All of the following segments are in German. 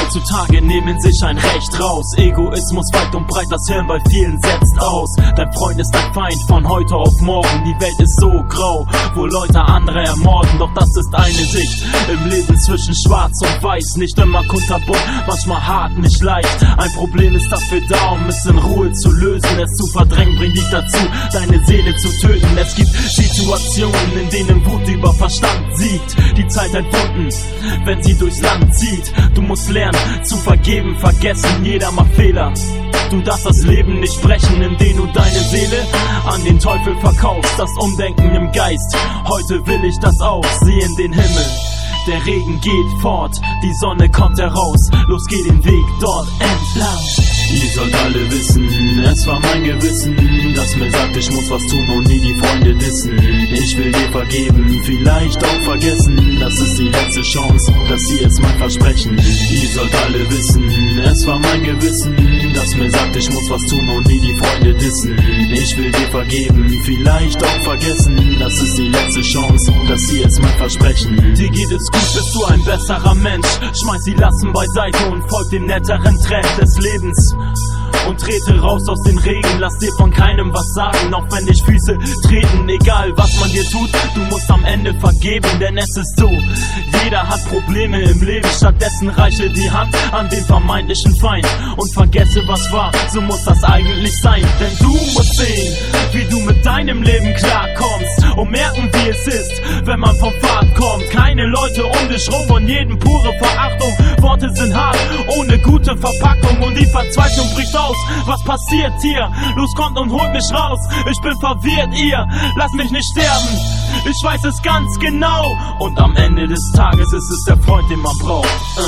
Heutzutage nehmen sich ein Recht raus. Egoismus weit und breit, das Hirn bei vielen setzt aus. Dein Freund ist dein Feind von heute auf morgen. Die Welt ist so grau, wo Leute andere ermorden. Doch das ist eine Sicht im Leben zwischen schwarz und weiß. Nicht immer kunterbunt, manchmal hart, nicht leicht. Ein Problem ist dafür da, um es in Ruhe zu lösen. Es zu verdrängen bringt dich dazu, deine Seele zu töten. Es gibt Situationen, in denen Wut über Verstand siegt. Die Zeit entwunden, wenn sie durchs Land zieht. Du musst lernen zu vergeben, vergessen, jeder macht Fehler. Du darfst das Leben nicht brechen, indem du deine Seele an den Teufel verkaufst. Das Umdenken im Geist, heute will ich das auch. Sieh in den Himmel, der Regen geht fort, die Sonne kommt heraus. Los, geh den Weg dort entlang. Ihr sollt alle wissen, es war mein Gewissen, das mir sagt, ich muss was tun und nie die Freunde dissen. Ich will dir vergeben, vielleicht auch vergessen, das ist die letzte Chance, das hier ist mein Versprechen. Ihr sollt alle wissen, es war mein Gewissen, das mir sagt, ich muss was tun und nie die Freunde dissen. Ich will dir vergeben, vielleicht auch vergessen, das ist die letzte Chance, das hier ist mein Versprechen. Dir geht es gut, bist du ein besserer Mensch, schmeiß die Lasten beiseite und folg dem netteren Trend des Lebens. Und trete raus aus den Regen, lass dir von keinem was sagen, auch wenn dich Füße treten, egal was man dir tut, du musst am Ende vergeben, denn es ist so, jeder hat Probleme im Leben, stattdessen reiche die Hand an den vermeintlichen Feind und vergesse was war, so muss das eigentlich sein, denn du musst sehen, wie du mit deinem Leben klarkommst und merken, wie es ist, wenn man vom Pfad kommt, keine Leute um dich rum, von jedem pure Verachtung, Worte sind hart, ohne gute Verpackung und die Verzweiflung bricht aus. Was passiert hier? Los, kommt und holt mich raus. Ich bin verwirrt, ihr lasst mich nicht sterben. Ich weiß es ganz genau. Und am Ende des Tages ist es der Freund, den man braucht.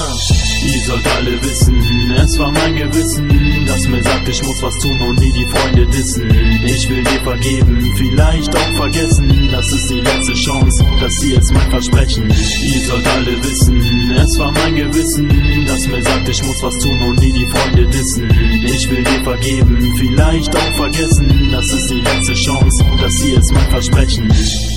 Ihr sollt alle wissen, es war mein Gewissen, das mir sagt, ich muss was tun und nie die Freunde dissen. Ich will dir vergeben, vielleicht auch vergessen, das ist die letzte Chance, das hier ist mein Versprechen. Ihr sollt alle wissen, es war mein Gewissen, das mir sagt, ich muss was tun und nie die Freunde dissen. Ich will dir vergeben, vielleicht auch vergessen, das ist die letzte Chance, das hier ist mein Versprechen.